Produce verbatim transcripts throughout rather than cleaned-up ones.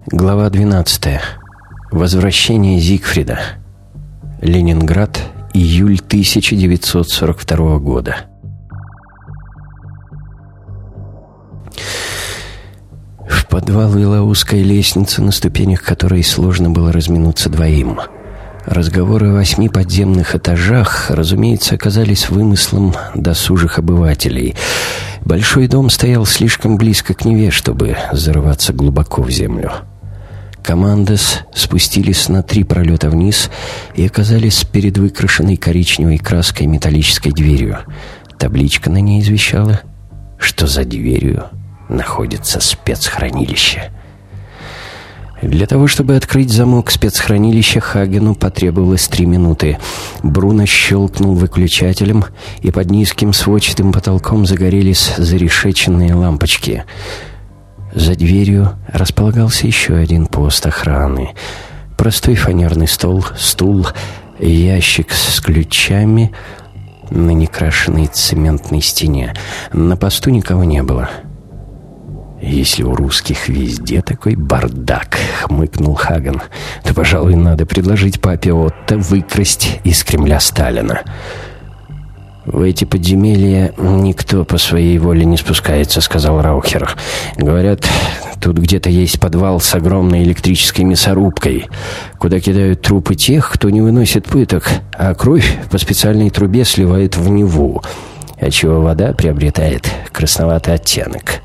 Глава двенадцатая. Возвращение Зигфрида. Ленинград, июль тысяча девятьсот сорок второго года. В подвал вела узкая лестница, на ступенях которой сложно было разминуться двоим. Разговоры о восьми подземных этажах, разумеется, оказались вымыслом досужих обывателей. Большой дом стоял слишком близко к Неве, чтобы зарываться глубоко в землю. Командос спустились на три пролета вниз и оказались перед выкрашенной коричневой краской металлической дверью. Табличка на ней извещала, что за дверью находится спецхранилище. Для того, чтобы открыть замок спецхранилища, Хагену потребовалось три минуты. Бруно щелкнул выключателем, и под низким сводчатым потолком загорелись зарешеченные лампочки. За дверью располагался еще один пост охраны. Простой фанерный стол, стул, ящик с ключами на некрашенной цементной стене. На посту никого не было. «Если у русских везде такой бардак», — хмыкнул Хаген, — «то, пожалуй, надо предложить папе Отто выкрасть из Кремля Сталина». «В эти подземелья никто по своей воле не спускается», — сказал Раухер. «Говорят, тут где-то есть подвал с огромной электрической мясорубкой, куда кидают трупы тех, кто не выносит пыток, а кровь по специальной трубе сливают в Неву, отчего вода приобретает красноватый оттенок».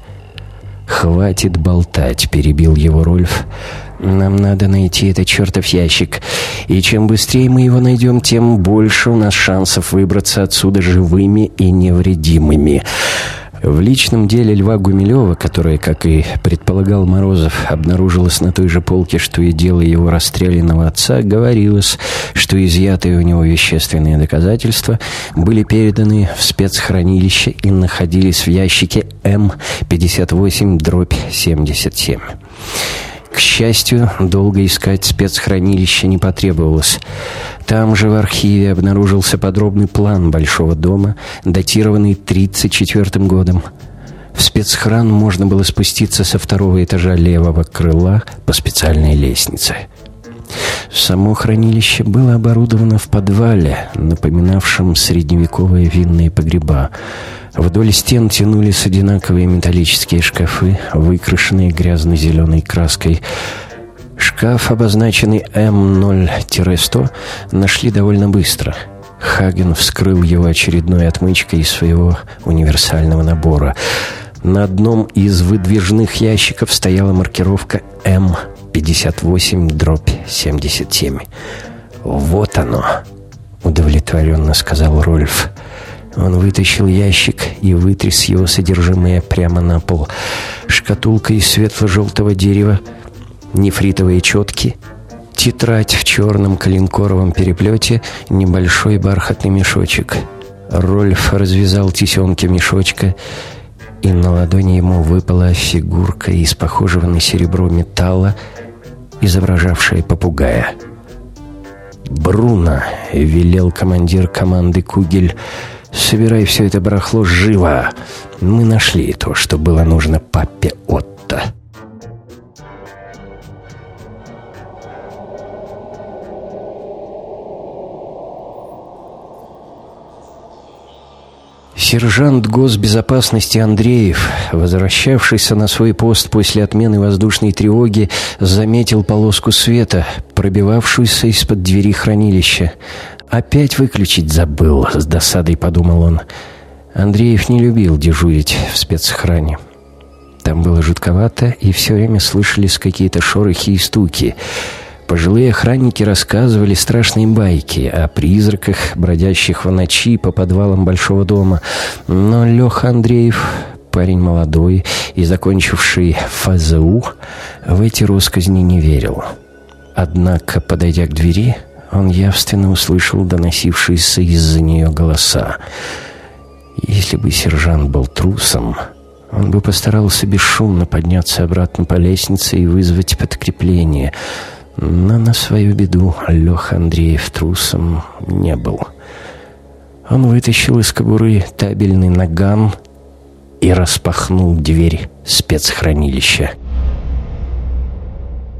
«Хватит болтать», — перебил его Рольф. «Нам надо найти этот чертов ящик. И чем быстрее мы его найдем, тем больше у нас шансов выбраться отсюда живыми и невредимыми». В личном деле Льва Гумилева, которое, как и предполагал Морозов, обнаружилось на той же полке, что и дело его расстрелянного отца, говорилось, что изъятые у него вещественные доказательства были переданы в спецхранилище и находились в ящике М пятьдесят восемь дробь семьдесят семь. К счастью, долго искать спецхранилище не потребовалось. Там же в архиве обнаружился подробный план Большого дома, датированный тридцать четвёртым годом. В спецхран можно было спуститься со второго этажа левого крыла по специальной лестнице. Само хранилище было оборудовано в подвале, напоминавшем средневековые винные погреба. Вдоль стен тянулись одинаковые металлические шкафы, выкрашенные грязно-зеленой краской. Шкаф, обозначенный Эм ноль сто, нашли довольно быстро. Хаген вскрыл его очередной отмычкой из своего универсального набора. На одном из выдвижных ящиков стояла маркировка Эм пятьдесят восемь дробь семьдесят семь. «Вот оно», — удовлетворенно сказал Рольф. Он вытащил ящик и вытряс его содержимое прямо на пол. Шкатулка из светло-желтого дерева, нефритовые четки, тетрадь в черном коленкоровом переплете, небольшой бархатный мешочек. Рольф развязал тесемки мешочка, и на ладони ему выпала фигурка из похожего на серебро металла, изображавшая попугая. «Бруно», — велел командир команды Кугель, — «собирай все это барахло живо. Мы нашли то, что было нужно папе Отто». Сержант госбезопасности Андреев, возвращавшийся на свой пост после отмены воздушной тревоги, заметил полоску света, пробивавшуюся из-под двери хранилища. «Опять выключить забыл», — с досадой подумал он. Андреев не любил дежурить в спецохране. Там было жутковато, и все время слышались какие-то шорохи и стуки. Пожилые охранники рассказывали страшные байки о призраках, бродящих в ночи по подвалам Большого дома. Но Леха Андреев, парень молодой и закончивший ФЗУ, в эти россказни не верил. Однако, подойдя к двери, он явственно услышал доносившиеся из-за нее голоса. Если бы сержант был трусом, он бы постарался бесшумно подняться обратно по лестнице и вызвать подкрепление. Но на свою беду Леха Андреев трусом не был. Он вытащил из кобуры табельный наган и распахнул дверь спецхранилища.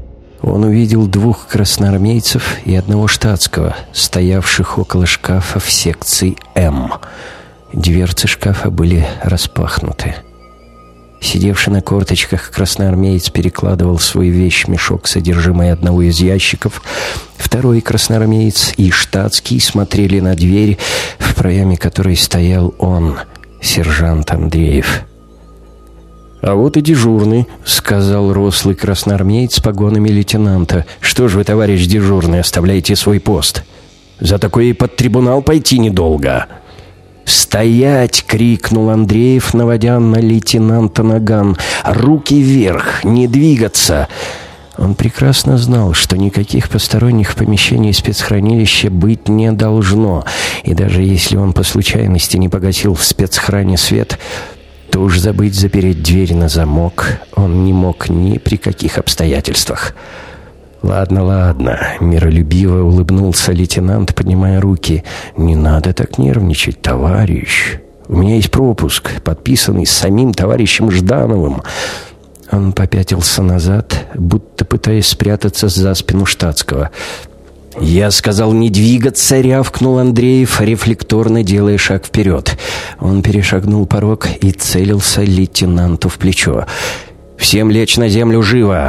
Он увидел двух красноармейцев и одного штатского, стоявших около шкафа в секции М. Дверцы шкафа были распахнуты. Сидевший на корточках красноармеец перекладывал свой вещмешок, содержимое одного из ящиков. Второй красноармеец и штатский смотрели на дверь, в проеме которой стоял он, сержант Андреев. «А вот и дежурный», — сказал рослый красноармеец с погонами лейтенанта. «Что ж вы, товарищ дежурный, оставляете свой пост? За такое и под трибунал пойти недолго». «Стоять!» — крикнул Андреев, наводя на лейтенанта наган. «Руки вверх! Не двигаться!» Он прекрасно знал, что никаких посторонних помещений спецхранилища быть не должно, и даже если он по случайности не погасил в спецхране свет, то уж забыть запереть дверь на замок он не мог ни при каких обстоятельствах. «Ладно, ладно», — миролюбиво улыбнулся лейтенант, поднимая руки. «Не надо так нервничать, товарищ. У меня есть пропуск, подписанный самим товарищем Ждановым». Он попятился назад, будто пытаясь спрятаться за спину штатского. «Я сказал не двигаться», — рявкнул Андреев, рефлекторно делая шаг вперед. Он перешагнул порог и целился лейтенанту в плечо. «Всем лечь на землю, живо!»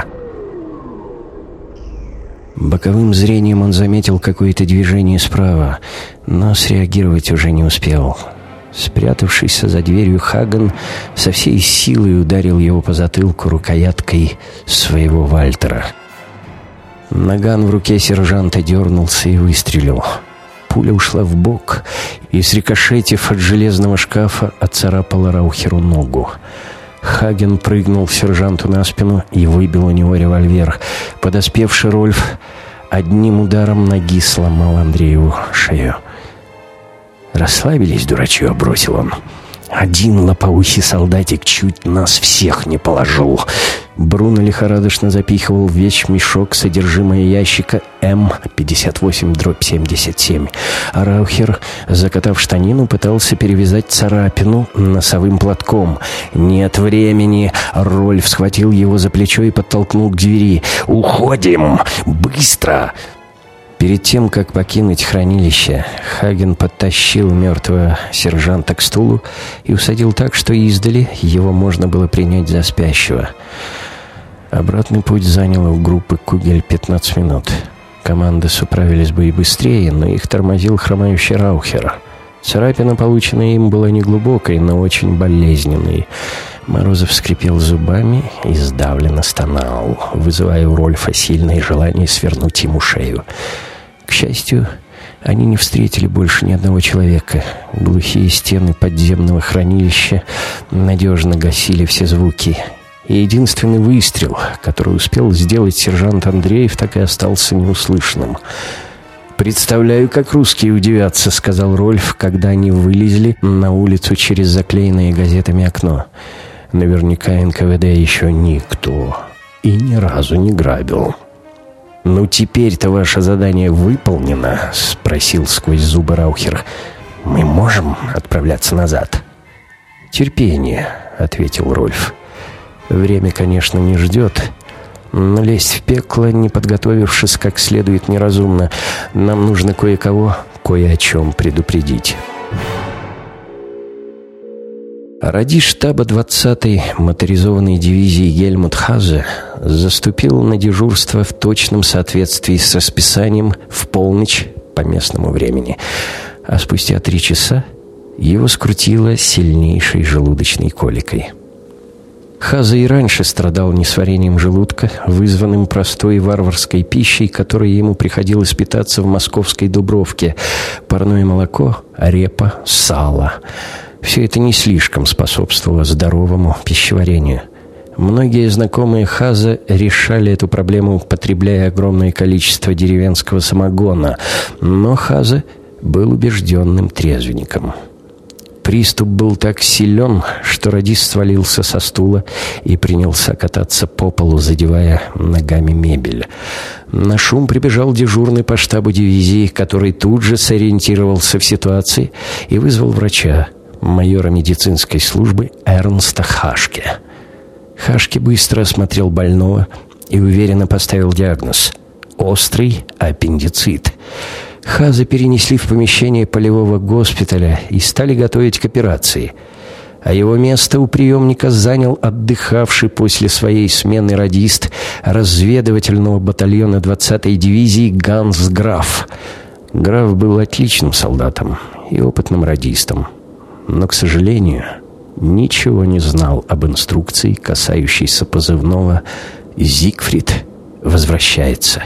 Боковым зрением он заметил какое-то движение справа, но среагировать уже не успел. Спрятавшийся за дверью Хаган со всей силой ударил его по затылку рукояткой своего Вальтера. Наган в руке сержанта дернулся и выстрелил. Пуля ушла в бок и, срикошетив от железного шкафа, отцарапала Раухеру ногу. Хаген прыгнул сержанту на спину и выбил у него револьвер. Подоспевший Рольф одним ударом ноги сломал Андрееву шею. «Расслабились, дурачье», — бросил он. «Один лопоухий солдатик чуть нас всех не положил». Бруно лихорадочно запихивал в вещмешок содержимое ящика М пятьдесят восемь семьдесят семь. А Раухер, закатав штанину, пытался перевязать царапину носовым платком. «Нет времени!» Рольф схватил его за плечо и подтолкнул к двери. «Уходим! Быстро!» Перед тем, как покинуть хранилище, Хаген подтащил мертвого сержанта к стулу и усадил так, что издали его можно было принять за спящего. Обратный путь занял у группы «Кугель» пятнадцать минут. Команды управились бы и быстрее, но их тормозил хромающий Раухер. Царапина, полученная им, была неглубокой, но очень болезненной. Морозов скрипел зубами и сдавленно стонал, вызывая у Рольфа сильное желание свернуть ему шею. К счастью, они не встретили больше ни одного человека. Глухие стены подземного хранилища надежно гасили все звуки. И единственный выстрел, который успел сделать сержант Андреев, так и остался неуслышанным. «Представляю, как русские удивятся», — сказал Рольф, когда они вылезли на улицу через заклеенное газетами окно. «Наверняка эн ка вэ дэ еще никто и ни разу не грабил». «Ну, теперь-то ваше задание выполнено?» — спросил сквозь зубы Раухер. «Мы можем отправляться назад?» «Терпение», — ответил Рольф. «Время, конечно, не ждет, но лезть в пекло, не подготовившись как следует, неразумно. Нам нужно кое-кого кое о чем предупредить». Радист штаба двадцатой моторизованной дивизии Гельмут Хазе заступил на дежурство в точном соответствии с расписанием в полночь по местному времени, а спустя три часа его скрутило сильнейшей желудочной коликой. Хазе и раньше страдал несварением желудка, вызванным простой варварской пищей, которой ему приходилось питаться в московской Дубровке: парное молоко, репа, сало. Все это не слишком способствовало здоровому пищеварению. Многие знакомые Хазе решали эту проблему, употребляя огромное количество деревенского самогона, но Хазе был убежденным трезвенником. Приступ был так силен, что радист свалился со стула и принялся кататься по полу, задевая ногами мебель. На шум прибежал дежурный по штабу дивизии, который тут же сориентировался в ситуации и вызвал врача, майора медицинской службы Эрнста Хашке. Хашке быстро осмотрел больного и уверенно поставил диагноз – острый аппендицит. Хаза перенесли в помещение полевого госпиталя и стали готовить к операции. А его место у приемника занял отдыхавший после своей смены радист разведывательного батальона двадцатой дивизии Ганс Граф. Граф был отличным солдатом и опытным радистом, но, к сожалению, ничего не знал об инструкции, касающейся позывного «Зигфрид возвращается».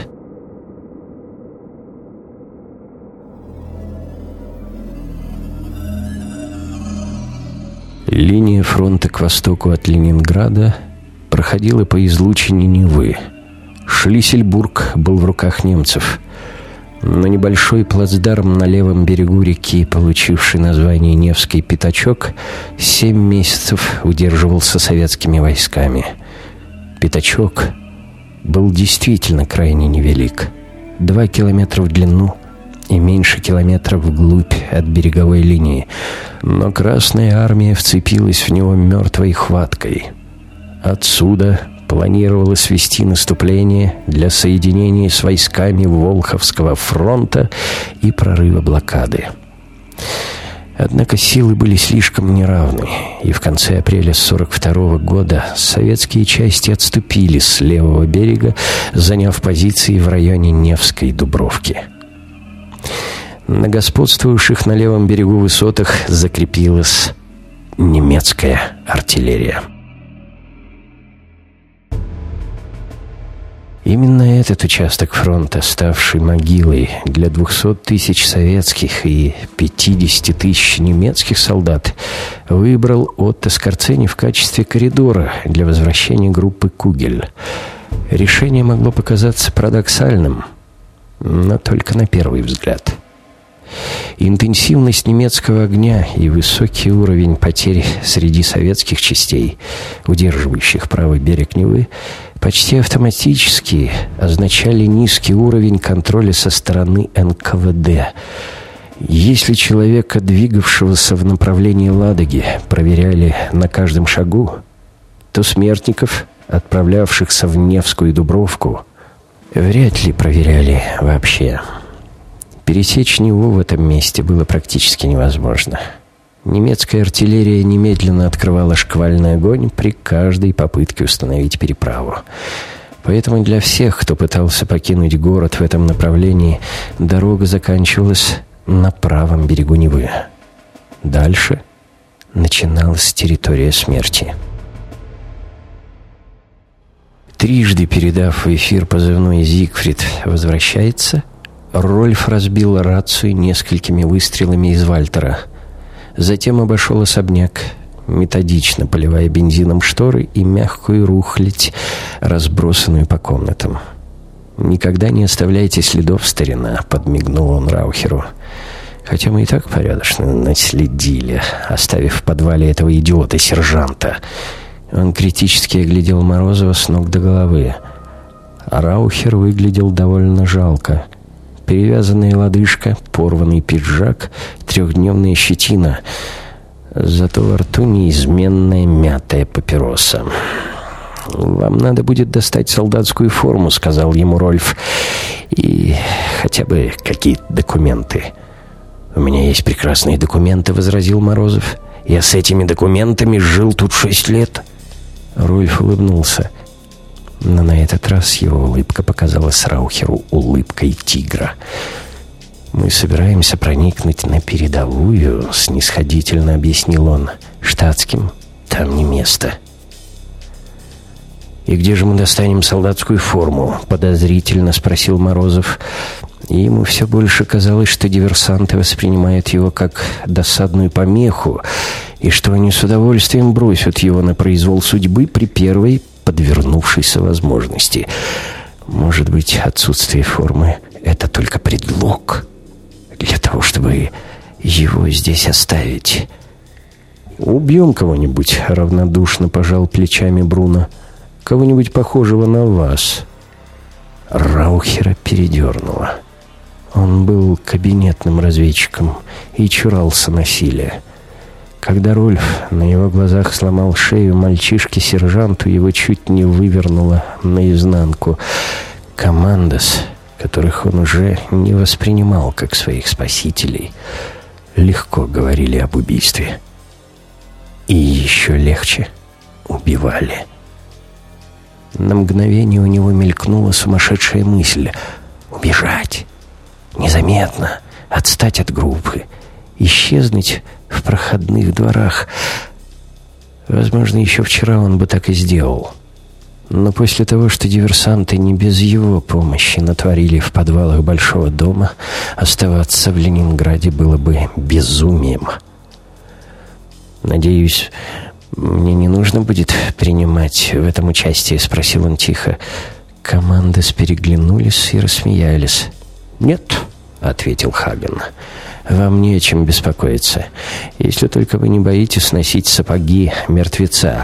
Линия фронта к востоку от Ленинграда проходила по излучине Невы. Шлиссельбург был в руках немцев. Но небольшой плацдарм на левом берегу реки, получивший название Невский пятачок, семь месяцев удерживался советскими войсками. Пятачок был действительно крайне невелик. Два километра в длину и меньше километра вглубь от береговой линии. Но Красная Армия вцепилась в него мертвой хваткой. Отсюда планировалось вести наступление для соединения с войсками Волховского фронта и прорыва блокады. Однако силы были слишком неравны, и в конце апреля сорок второго года советские части отступили с левого берега, заняв позиции в районе Невской Дубровки. На господствовавших на левом берегу высотах закрепилась немецкая артиллерия. Именно этот участок фронта, ставший могилой для двухсот тысяч советских и пятидесяти тысяч немецких солдат, выбрал Отто Скорцени в качестве коридора для возвращения группы «Кугель». Решение могло показаться парадоксальным, но только на первый взгляд. Интенсивность немецкого огня и высокий уровень потерь среди советских частей, удерживающих правый берег Невы, почти автоматически означали низкий уровень контроля со стороны эн ка вэ дэ. Если человека, двигавшегося в направлении Ладоги, проверяли на каждом шагу, то смертников, отправлявшихся в Невскую Дубровку, вряд ли проверяли вообще. Пересечь Неву в этом месте было практически невозможно. Немецкая артиллерия немедленно открывала шквальный огонь при каждой попытке установить переправу. Поэтому для всех, кто пытался покинуть город в этом направлении, дорога заканчивалась на правом берегу Невы. Дальше начиналась территория смерти. Трижды передав в эфир позывной «Зигфрид возвращается», Рольф разбил рацию несколькими выстрелами из Вальтера. Затем обошел особняк, методично поливая бензином шторы и мягкую рухлядь, разбросанную по комнатам. «Никогда не оставляйте следов, старина», — подмигнул он Раухеру. «Хотя мы и так порядочно наследили, оставив в подвале этого идиота-сержанта». Он критически оглядел Морозова с ног до головы. А Раухер выглядел довольно жалко. Перевязанная лодыжка, порванный пиджак, трехдневная щетина. Зато во рту неизменная мятая папироса. «Вам надо будет достать солдатскую форму», — сказал ему Рольф. «И хотя бы какие-то документы». «У меня есть прекрасные документы», — возразил Морозов. «Я с этими документами жил тут шесть лет». Рольф улыбнулся. Но на этот раз его улыбка показалась Раухеру улыбкой тигра. «Мы собираемся проникнуть на передовую», — снисходительно объяснил он. «Штатским там не место». «И где же мы достанем солдатскую форму?» — подозрительно спросил Морозов. И ему все больше казалось, что диверсанты воспринимают его как досадную помеху, и что они с удовольствием бросят его на произвол судьбы при первой подвернувшейся возможности. Может быть, отсутствие формы — это только предлог для того, чтобы его здесь оставить. «Убьем кого-нибудь», — равнодушно пожал плечами Бруно. «Кого-нибудь похожего на вас». Раухера передернуло. Он был кабинетным разведчиком и чурался насилия. Когда Рольф на его глазах сломал шею мальчишке-сержанту, его чуть не вывернуло наизнанку. Командос, которых он уже не воспринимал как своих спасителей, легко говорили об убийстве. И еще легче убивали. На мгновение у него мелькнула сумасшедшая мысль — убежать, незаметно, отстать от группы, исчезнуть в проходных дворах. Возможно, еще вчера он бы так и сделал. Но после того, что диверсанты не без его помощи натворили в подвалах Большого дома, оставаться в Ленинграде было бы безумием. «Надеюсь, мне не нужно будет принимать в этом участие?» — спросил он тихо. Команды переглянулись и рассмеялись. «Нет», — ответил Хаген, — «вам не о чем беспокоиться, если только вы не боитесь носить сапоги мертвеца».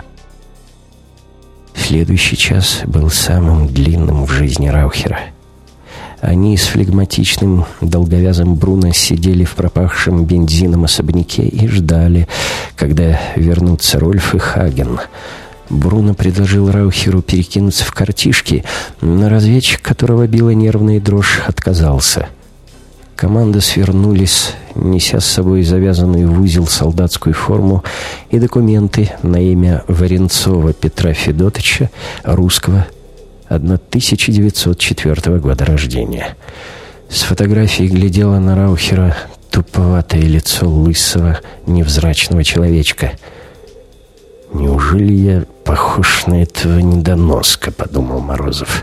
Следующий час был самым длинным в жизни Раухера. Они с флегматичным долговязым Бруно сидели в пропахшем бензином особняке и ждали, когда вернутся Рольф и Хаген. Бруно предложил Раухеру перекинуться в картишки, но разведчик, которого била нервная дрожь, отказался. Команды свернулись, неся с собой завязанную в узел солдатскую форму и документы на имя Варенцова Петра Федотовича, русского, тысяча девятьсот четвёртого года рождения. С фотографии глядело на Раухера туповатое лицо лысого, невзрачного человечка. «Неужели я похож на этого недоноска?» — подумал Морозов.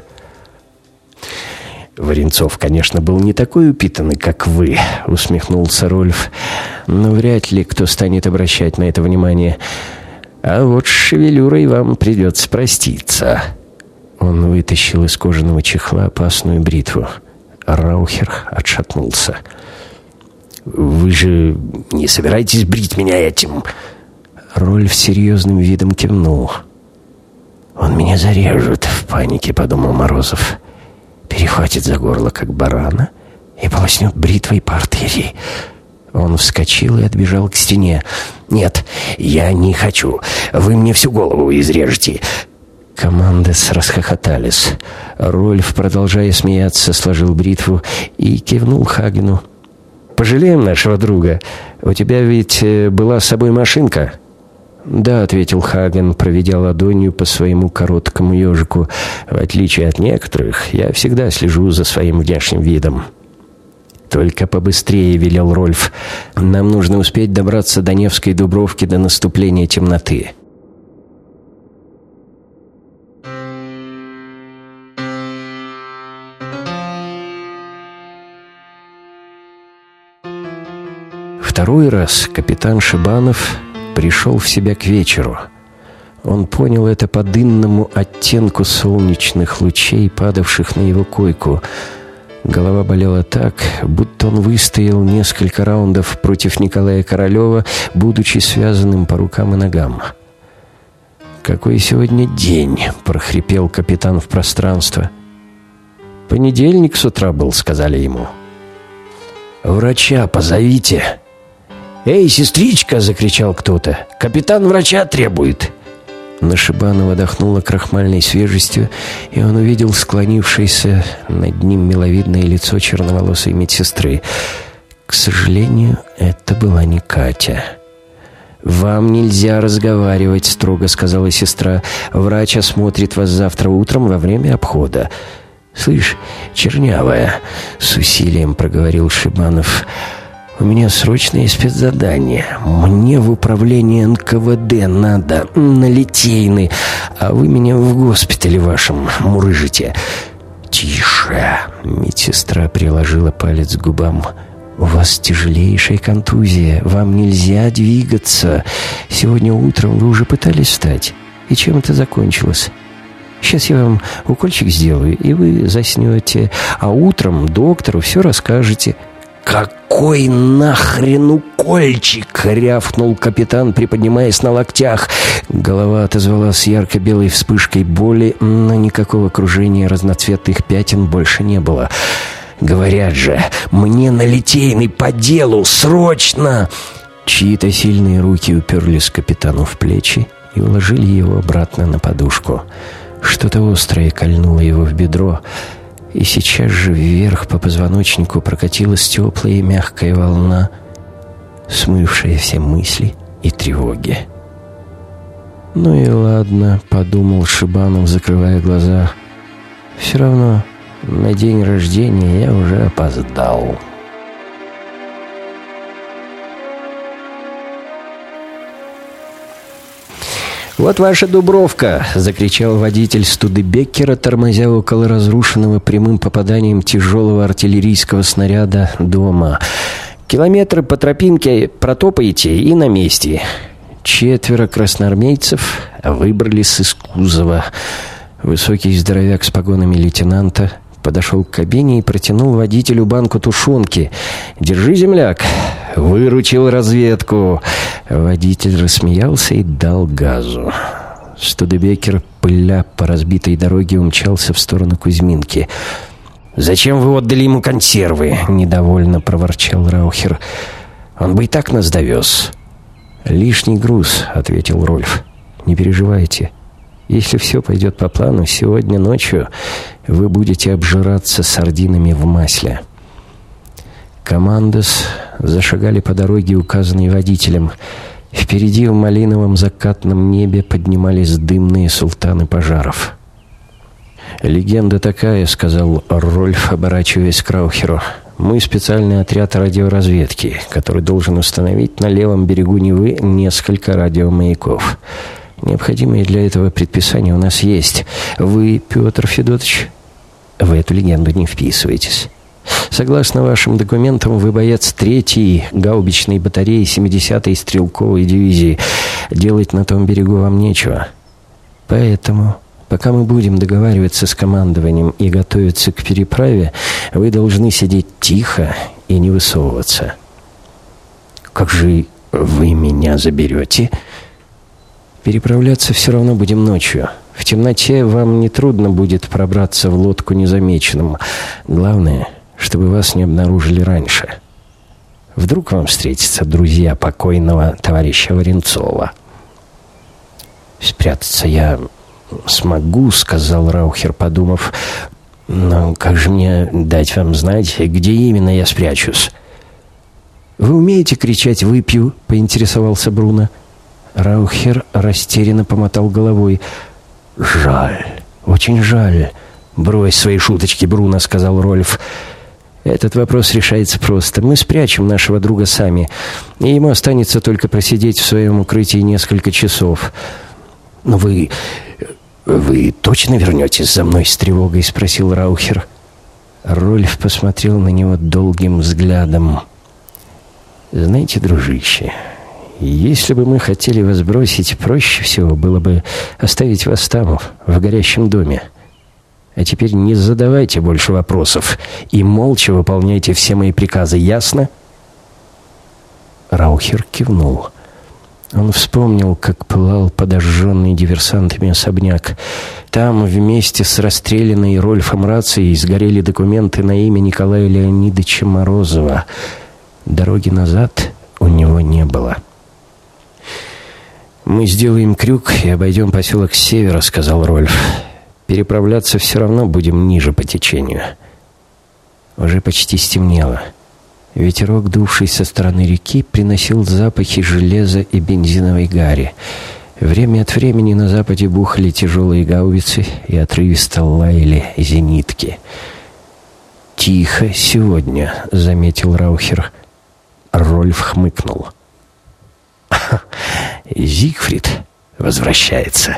«Варенцов, конечно, был не такой упитанный, как вы», — усмехнулся Рольф. «Но вряд ли кто станет обращать на это внимание. А вот с шевелюрой вам придется проститься». Он вытащил из кожаного чехла опасную бритву. Раухер отшатнулся. «Вы же не собираетесь брить меня этим?» Рольф серьезным видом кивнул. «Он меня зарежет», — в панике подумал Морозов. «Перехватит за горло, как барана, и полоснет бритвой по артерии». Он вскочил и отбежал к стене. «Нет, я не хочу. Вы мне всю голову изрежете». Команды расхохотались. Рольф, продолжая смеяться, сложил бритву и кивнул Хагену. «Пожалеем нашего друга. У тебя ведь была с собой машинка?» «Да», — ответил Хаген, проведя ладонью по своему короткому ежику. «В отличие от некоторых, я всегда слежу за своим внешним видом». «Только побыстрее», — велел Рольф. «Нам нужно успеть добраться до Невской Дубровки до наступления темноты». Второй раз капитан Шибанов пришел в себя к вечеру. Он понял это по дымному оттенку солнечных лучей, падавших на его койку. Голова болела так, будто он выстоял несколько раундов против Николая Королева, будучи связанным по рукам и ногам. «Какой сегодня день?» — прохрипел капитан в пространство. «Понедельник с утра был», — сказали ему. «Врача позовите». «Эй, сестричка!» — закричал кто-то. «Капитан врача требует!» На Шибанова дохнуло крахмальной свежестью, и он увидел склонившееся над ним миловидное лицо черноволосой медсестры. К сожалению, это была не Катя. «Вам нельзя разговаривать», — строго сказала сестра. «Врач осмотрит вас завтра утром во время обхода». «Слышь, чернявая», — с усилием проговорил Шибанов, — «у меня срочное спецзадание. Мне в управление эн ка вэ дэ надо, на Литейный, а вы меня в госпитале вашем мурыжите». «Тише!» — медсестра приложила палец к губам. «У вас тяжелейшая контузия. Вам нельзя двигаться. Сегодня утром вы уже пытались встать. И чем это закончилось? Сейчас я вам укольчик сделаю, и вы заснете. А утром доктору все расскажете». «Какой нахрен укольчик?» — рявкнул капитан, приподнимаясь на локтях. Голова отозвалась ярко-белой вспышкой боли, но никакого кружения разноцветных пятен больше не было. «Говорят же, мне на Литейный по делу, срочно!» Чьи-то сильные руки уперлись капитану в плечи и уложили его обратно на подушку. Что-то острое кольнуло его в бедро, и сейчас же вверх по позвоночнику прокатилась теплая и мягкая волна, смывшая все мысли и тревоги. «Ну и ладно», — подумал Шибанов, закрывая глаза. «Все равно на день рождения я уже опоздал». «Вот ваша Дубровка!» — закричал водитель Студебеккера, тормозя около разрушенного прямым попаданием тяжелого артиллерийского снаряда дома. «Километры по тропинке протопаете и на месте». Четверо красноармейцев выбрались из кузова. Высокий здоровяк с погонами лейтенанта подошел к кабине и протянул водителю банку тушенки. «Держи, земляк!» «Выручил разведку!» Водитель рассмеялся и дал газу. Студебеккер, пыля по разбитой дороге, умчался в сторону Кузьминки. «Зачем вы отдали ему консервы?» — недовольно проворчал Раухер. «Он бы и так нас довез». «Лишний груз», — ответил Рольф. «Не переживайте. Если все пойдет по плану, сегодня ночью вы будете обжираться сардинами в масле». Командос зашагали по дороге, указанной водителем. Впереди в малиновом закатном небе поднимались дымные султаны пожаров. «Легенда такая», — сказал Рольф, оборачиваясь к Раухеру. «Мы специальный отряд радиоразведки, который должен установить на левом берегу Невы несколько радиомаяков. Необходимые для этого предписания у нас есть. Вы, Петр Федотович, в эту легенду не вписываетесь. Согласно вашим документам, вы боец третьей гаубичной батареи семидесятой стрелковой дивизии. Делать на том берегу вам нечего. Поэтому, пока мы будем договариваться с командованием и готовиться к переправе, вы должны сидеть тихо и не высовываться». «Как же вы меня заберете?» «Переправляться все равно будем ночью. В темноте вам нетрудно будет пробраться в лодку незамеченным. Главное, чтобы вас не обнаружили раньше. Вдруг вам встретятся друзья покойного товарища Варенцова». «Спрятаться я смогу», — сказал Раухер, подумав. «Но как же мне дать вам знать, где именно я спрячусь?» «Вы умеете кричать «выпью»?» — поинтересовался Бруно. Раухер растерянно помотал головой. «Жаль, очень жаль». «Брось свои шуточки, Бруно», — сказал Рольф. «Этот вопрос решается просто. Мы спрячем нашего друга сами, и ему останется только просидеть в своем укрытии несколько часов». «Но вы... вы точно вернетесь за мной с тревогой?» — спросил Раухер. Рольф посмотрел на него долгим взглядом. «Знаете, дружище, если бы мы хотели вас бросить, проще всего было бы оставить вас там, в горящем доме. А теперь не задавайте больше вопросов и молча выполняйте все мои приказы, ясно?» Раухер кивнул. Он вспомнил, как пылал подожженный диверсантами особняк. Там вместе с расстрелянной Рольфом рацией сгорели документы на имя Николая Леонидовича Морозова. Дороги назад у него не было. «Мы сделаем крюк и обойдем поселок с севера», — сказал Рольф. «Переправляться все равно будем ниже по течению». Уже почти стемнело. Ветерок, дувший со стороны реки, приносил запахи железа и бензиновой гари. Время от времени на западе бухали тяжелые гаубицы и отрывисто лаяли зенитки. «Тихо сегодня», — заметил Раухер. Рольф хмыкнул. «Зигфрид возвращается».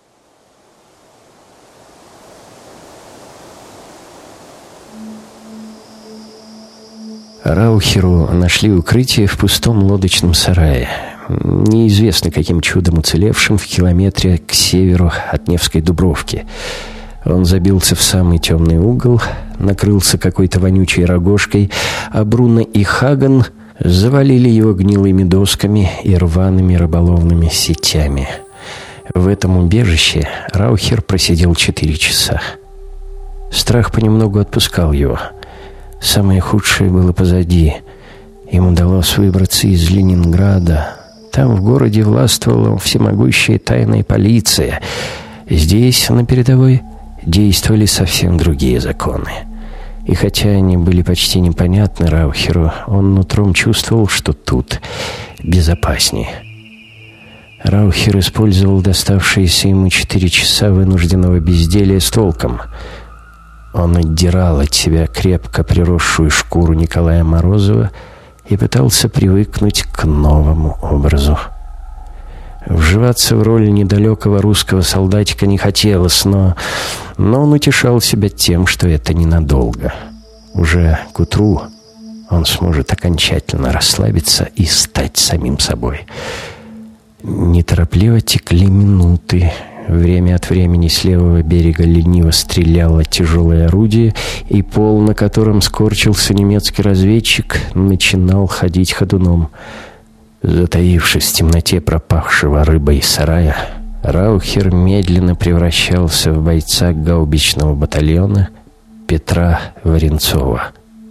Раухеру нашли укрытие в пустом лодочном сарае, неизвестно каким чудом уцелевшим в километре к северу от Невской Дубровки. Он забился в самый темный угол, накрылся какой-то вонючей рогожкой, а Бруно и Хаган завалили его гнилыми досками и рваными рыболовными сетями. В этом убежище Раухер просидел четыре часа. Страх понемногу отпускал его. Самое худшее было позади. Им удалось выбраться из Ленинграда. Там в городе властвовала всемогущая тайная полиция. Здесь, на передовой, действовали совсем другие законы. И хотя они были почти непонятны Раухеру, он нутром чувствовал, что тут безопаснее. Раухер использовал доставшиеся ему четыре часа вынужденного безделия с толком. Он отдирал от себя крепко приросшую шкуру Николая Морозова и пытался привыкнуть к новому образу. Вживаться в роль недалекого русского солдатика не хотелось, но, но он утешал себя тем, что это ненадолго. Уже к утру он сможет окончательно расслабиться и стать самим собой. Неторопливо текли минуты. Время от времени с левого берега лениво стреляло тяжелое орудие, и пол, на котором скорчился немецкий разведчик, начинал ходить ходуном. Затаившись в темноте пропахшего рыбой сарая, Раухер медленно превращался в бойца гаубичного батальона Петра Варенцова.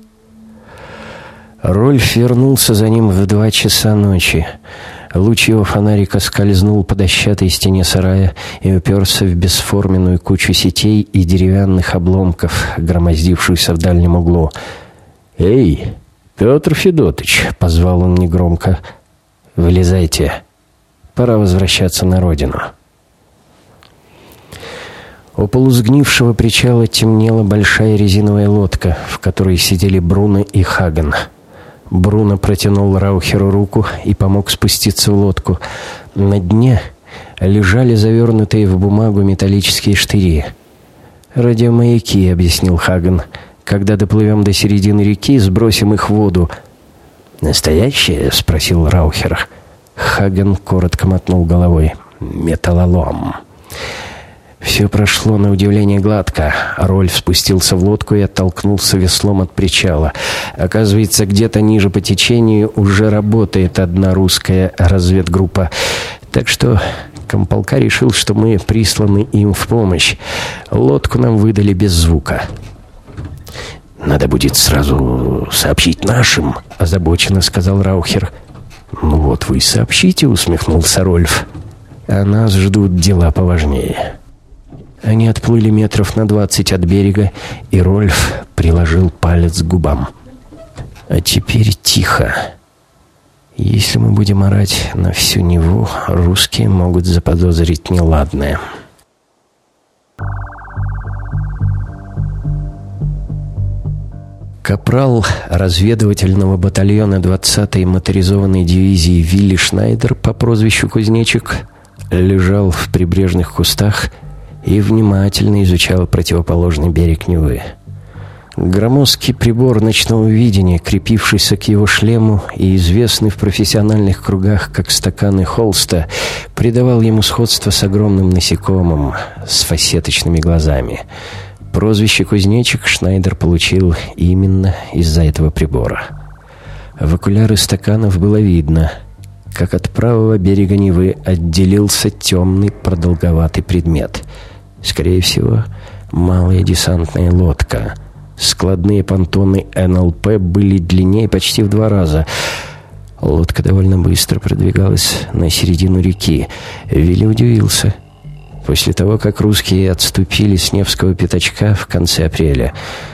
Рольф вернулся за ним в два часа ночи. Луч его фонарика скользнул по дощатой стене сарая и уперся в бесформенную кучу сетей и деревянных обломков, громоздившуюся в дальнем углу. «Эй, Петр Федотыч!» — позвал он негромко. «Вылезайте. Пора возвращаться на родину». У полусгнившего причала темнела большая резиновая лодка, в которой сидели Бруно и Хаген. Бруно протянул Раухеру руку и помог спуститься в лодку. На дне лежали завернутые в бумагу металлические штыри. «Радиомаяки», — объяснил Хаген. «Когда доплывем до середины реки, сбросим их в воду». «Настоящие?» — спросил Раухер. Хаген коротко мотнул головой. «Металлолом». Все прошло на удивление гладко. Рольф спустился в лодку и оттолкнулся веслом от причала. Оказывается, где-то ниже по течению уже работает одна русская разведгруппа. Так что комполка решил, что мы присланы им в помощь. Лодку нам выдали без звука. «Надо будет сразу сообщить нашим», — озабоченно сказал Раухер. «Ну вот вы и сообщите», — усмехнулся Рольф. «А нас ждут дела поважнее». Они отплыли метров на двадцать от берега, и Рольф приложил палец к губам. «А теперь тихо. Если мы будем орать на всю Неву, русские могут заподозрить неладное». Капрал разведывательного батальона двадцатой моторизованной дивизии Вилли Шнайдер по прозвищу Кузнечик лежал в прибрежных кустах и внимательно изучал противоположный берег Невы. Громоздкий прибор ночного видения, крепившийся к его шлему и известный в профессиональных кругах как стаканы Холста, придавал ему сходство с огромным насекомым с фасеточными глазами. Прозвище «Кузнечик» Шнайдер получил именно из-за этого прибора. В окуляры стаканов было видно, как от правого берега Невы отделился темный продолговатый предмет. Скорее всего, малая десантная лодка. Складные понтоны эн эл пэ были длиннее почти в два раза. Лодка довольно быстро продвигалась на середину реки. Вилли удивился. После того, как русские отступили с Невского пятачка в конце апреля,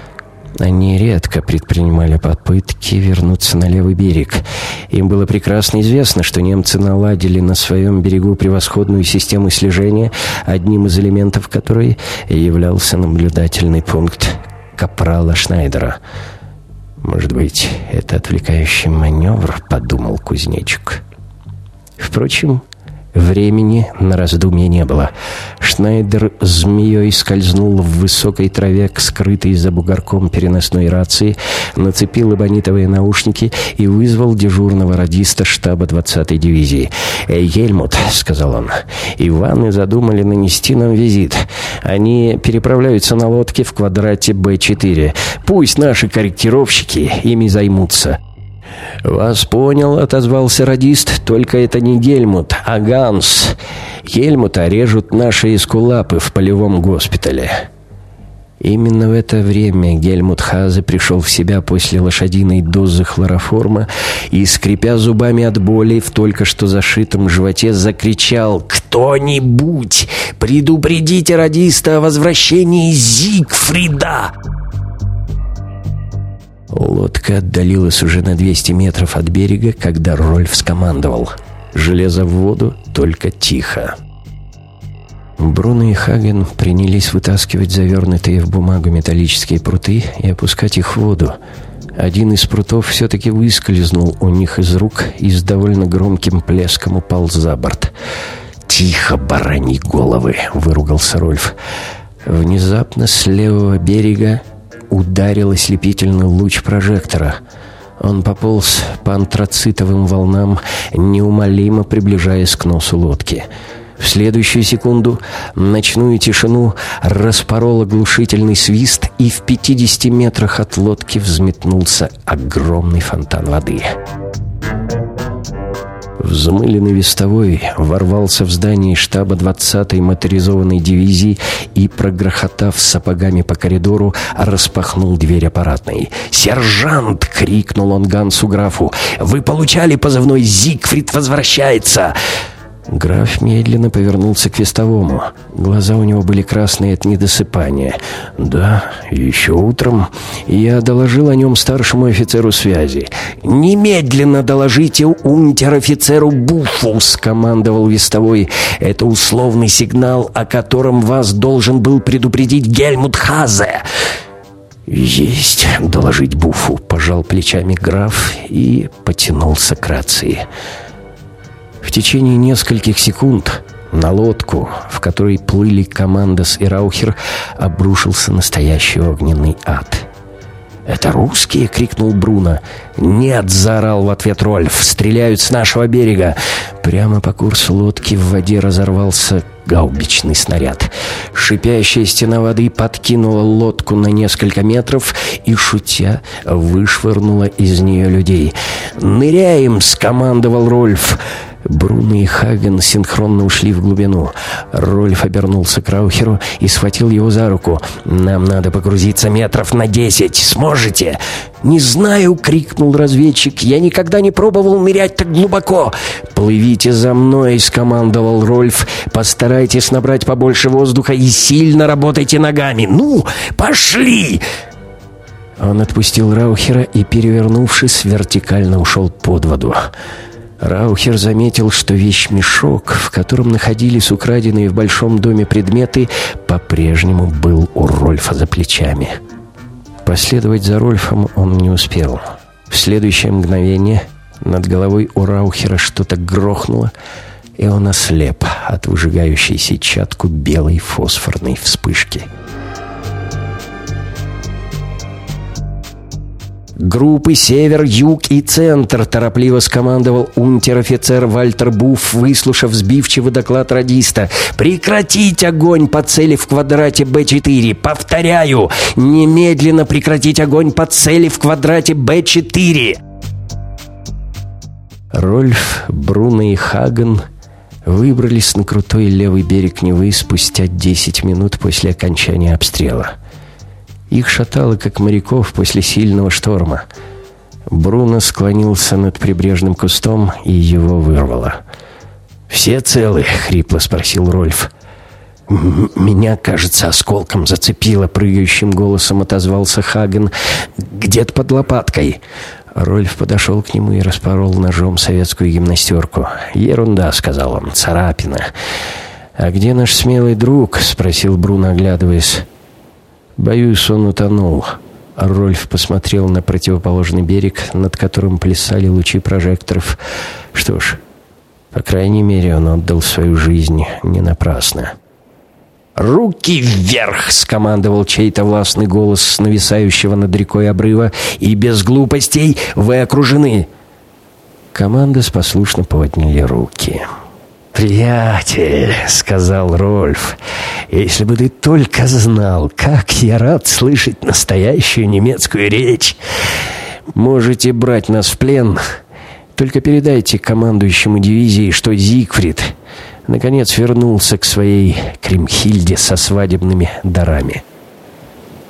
они редко предпринимали попытки вернуться на левый берег. Им было прекрасно известно, что немцы наладили на своем берегу превосходную систему слежения, одним из элементов которой являлся наблюдательный пункт капрала Шнайдера. «Может быть, это отвлекающий маневр?» — подумал Кузнечик. Впрочем, времени на раздумье не было. Шнайдер змеей скользнул в высокой траве к скрытой за бугорком переносной рации, нацепил эбонитовые наушники и вызвал дежурного радиста штаба двадцатой дивизии. «Эй, Гельмут», — сказал он, — «Иваны задумали нанести нам визит. Они переправляются на лодке в квадрате бэ четыре. Пусть наши корректировщики ими займутся». «Вас понял», — отозвался радист, — «только это не Гельмут, а Ганс. Гельмута режут наши эскулапы в полевом госпитале». Именно в это время Гельмут Хазе пришел в себя после лошадиной дозы хлороформа и, скрипя зубами от боли в только что зашитом животе, закричал: «Кто-нибудь, предупредите радиста о возвращении Зигфрида!» Лодка отдалилась уже на двести метров от берега, когда Рольф скомандовал: «Железо в воду, только тихо». Бруно и Хаген принялись вытаскивать завернутые в бумагу металлические пруты и опускать их в воду. Один из прутов все-таки выскользнул у них из рук и с довольно громким плеском упал за борт. «Тихо, бараньи головы!» — выругался Рольф. Внезапно с левого берега ударил ослепительный луч прожектора. Он пополз по антрацитовым волнам, неумолимо приближаясь к носу лодки. В следующую секунду ночную тишину распорол оглушительный свист, и в пятидесяти метрах от лодки взметнулся огромный фонтан воды. Взмыленный вестовой ворвался в здание штаба двадцатой моторизованной дивизии и, прогрохотав сапогами по коридору, распахнул дверь аппаратной. «Сержант!» — крикнул он Гансу графу. «Вы получали позывной «Зигфрид возвращается»?» Граф медленно повернулся к вестовому. Глаза у него были красные от недосыпания. «Да, еще утром я доложил о нем старшему офицеру связи». «Немедленно доложите унтер-офицеру Буффу», — скомандовал вестовой. «Это условный сигнал, о котором вас должен был предупредить Гельмут Хазе». «Есть доложить Буффу», — пожал плечами граф и потянулся к рации. В течение нескольких секунд на лодку, в которой плыли Командос и Раухер, обрушился настоящий огненный ад. «Это русские?» — крикнул Бруно. «Нет!» — заорал в ответ Рольф. «Стреляют с нашего берега!» Прямо по курсу лодки в воде разорвался гаубичный снаряд. Шипящая стена воды подкинула лодку на несколько метров и, шутя, вышвырнула из нее людей. «Ныряем!» — скомандовал Рольф. Бруно и Хаген синхронно ушли в глубину. Рольф обернулся к Раухеру и схватил его за руку. «Нам надо погрузиться метров на десять. Сможете?» «Не знаю!» — крикнул разведчик. «Я никогда не пробовал нырять так глубоко!» «Плывите за мной!» — скомандовал Рольф. «Постарайтесь набрать побольше воздуха и сильно работайте ногами! Ну, пошли!» Он отпустил Раухера и, перевернувшись, вертикально ушел под воду. Раухер заметил, что вещмешок, в котором находились украденные в большом доме предметы, по-прежнему был у Рольфа за плечами. Последовать за Рольфом он не успел. В следующее мгновение над головой у Раухера что-то грохнуло, и он ослеп от выжигающей сетчатку белой фосфорной вспышки. «Группы «Север», «Юг» и «Центр», — торопливо скомандовал унтер-офицер Вальтер Буфф, выслушав сбивчивый доклад радиста. «Прекратить огонь по цели в квадрате Бэ четыре! Повторяю, немедленно прекратить огонь по цели в квадрате Бэ четыре!» Рольф, Бруно и Хаген выбрались на крутой левый берег Невы спустя десять минут после окончания обстрела. Их шатало, как моряков после сильного шторма. Бруно склонился над прибрежным кустом, и его вырвало. «Все целы?» — хрипло спросил Рольф. «Меня, кажется, осколком зацепило», — прыгающим голосом отозвался Хаген. «Где-то под лопаткой». Рольф подошел к нему и распорол ножом советскую гимнастерку. «Ерунда», — сказал он, — «царапина». «А где наш смелый друг?» — спросил Бруно, оглядываясь. «Боюсь, он утонул». Рольф посмотрел на противоположный берег, над которым плясали лучи прожекторов. Что ж, по крайней мере, он отдал свою жизнь не напрасно. «Руки вверх!» — скомандовал чей-то властный голос с нависающего над рекой обрыва. «И без глупостей вы окружены!» Команда послушно подняли руки. «Приятель», — сказал Рольф, — «если бы ты только знал, как я рад слышать настоящую немецкую речь. Можете брать нас в плен, только передайте командующему дивизии, что Зигфрид наконец вернулся к своей Кримхильде со свадебными дарами».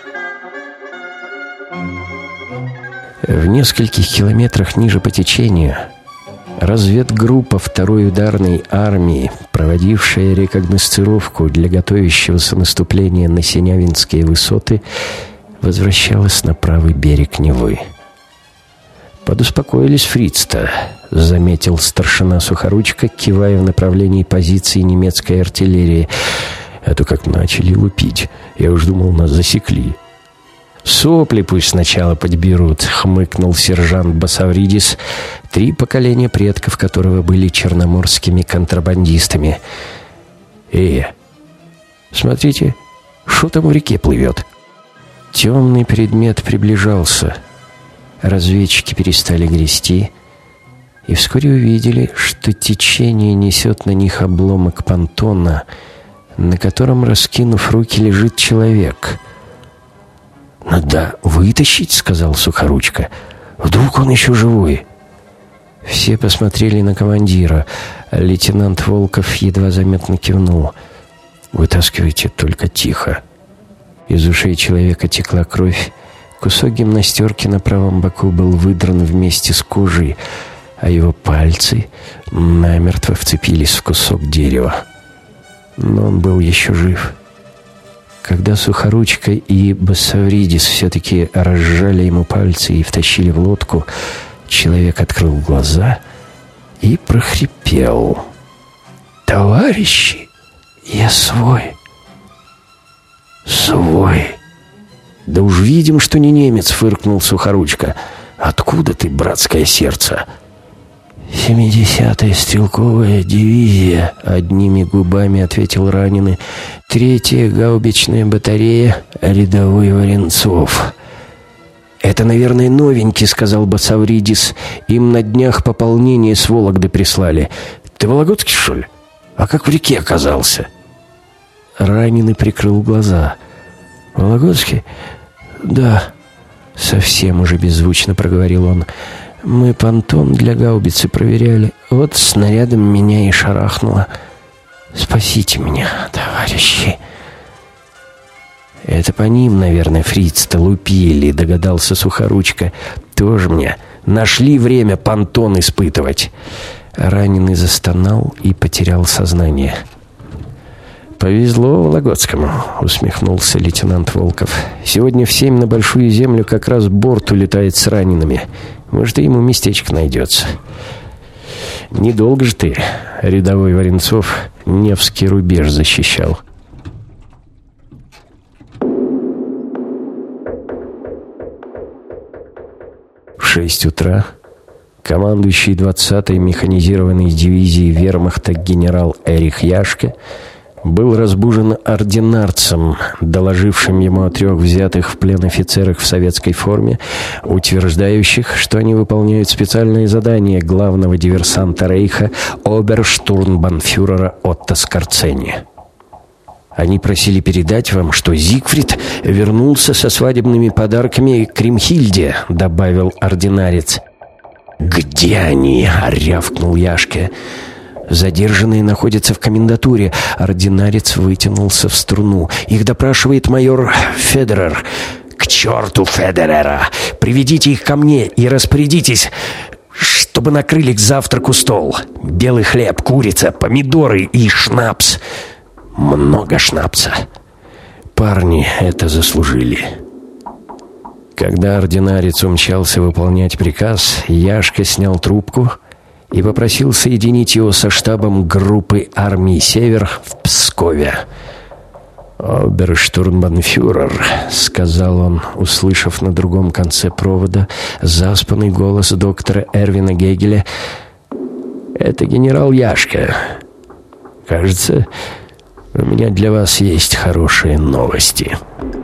В нескольких километрах ниже по течению разведгруппа второй ударной армии, проводившая рекогносцировку для готовящегося наступления на Синявинские высоты, возвращалась на правый берег Невы. «Подуспокоились фриц-то», — заметил старшина Сухоручка, кивая в направлении позиции немецкой артиллерии. «А то как начали лупить, я уж думал, нас засекли». «Сопли пусть сначала подберут», — хмыкнул сержант Басавридис, три поколения предков которого были черноморскими контрабандистами. «Э, смотрите, что там в реке плывет?» Темный предмет приближался. Разведчики перестали грести и вскоре увидели, что течение несет на них обломок понтона, на котором, раскинув руки, лежит человек. «Надо вытащить», — сказал Сухоручка. «Вдруг он еще живой?» Все посмотрели на командира. Лейтенант Волков едва заметно кивнул. «Вытаскивайте, только тихо». Из ушей человека текла кровь. Кусок гимнастерки на правом боку был выдран вместе с кожей, а его пальцы намертво вцепились в кусок дерева. Но он был еще жив. Когда Сухоручка и Басавридис все-таки разжали ему пальцы и втащили в лодку, человек открыл глаза и прохрипел: «Товарищи, я свой». «Свой? Да уж видим, что не немец», — фыркнул Сухоручка. «Откуда ты, братское сердце?» «Семидесятая стрелковая дивизия», — одними губами ответил раненый. «Третья гаубичная батарея, рядовой Варенцов». «Это, наверное, новенький», — сказал Басавридис. «Им на днях пополнение с Вологды прислали. Ты вологодский, что ли? А как в реке оказался?» Раненый прикрыл глаза. «Вологодский? Да». Совсем уже беззвучно проговорил он. «Мы понтон для гаубицы проверяли. Вот снарядом меня и шарахнуло. Спасите меня, товарищи». «Это по ним, наверное, фриц-то лупили», — догадался Сухоручка. «Тоже мне. Нашли время понтон испытывать». Раненый застонал и потерял сознание. «Повезло Вологодскому», — усмехнулся лейтенант Волков. «Сегодня в семь на Большую Землю как раз борт улетает с ранеными. Может, и ему местечко найдется». «Недолго же ты, рядовой Варенцов, Невский рубеж защищал». В шесть утра командующий двадцатой механизированной дивизией вермахта генерал Эрих Яшке был разбужен ординарцем, доложившим ему о трех взятых в плен офицерах в советской форме, утверждающих, что они выполняют специальное задание главного диверсанта Рейха оберштурмбанфюрера Отто Скорцени. «Они просили передать вам, что Зигфрид вернулся со свадебными подарками к Кримхильде», — добавил ординарец. «Где они?» — рявкнул Яшке. «Задержанные находятся в комендатуре». Ординарец вытянулся в струну. «Их допрашивает майор Федерер». «К черту Федерера! Приведите их ко мне и распорядитесь, чтобы накрыли к завтраку стол. Белый хлеб, курица, помидоры и шнапс. Много шнапса. Парни это заслужили». Когда ординарец умчался выполнять приказ, Яшка снял трубку и попросил соединить его со штабом группы армии «Север» в Пскове. «Оберштурмбанфюрер», — сказал он, услышав на другом конце провода заспанный голос доктора Эрвина Гегеля. «Это генерал Яшка. Кажется, у меня для вас есть хорошие новости».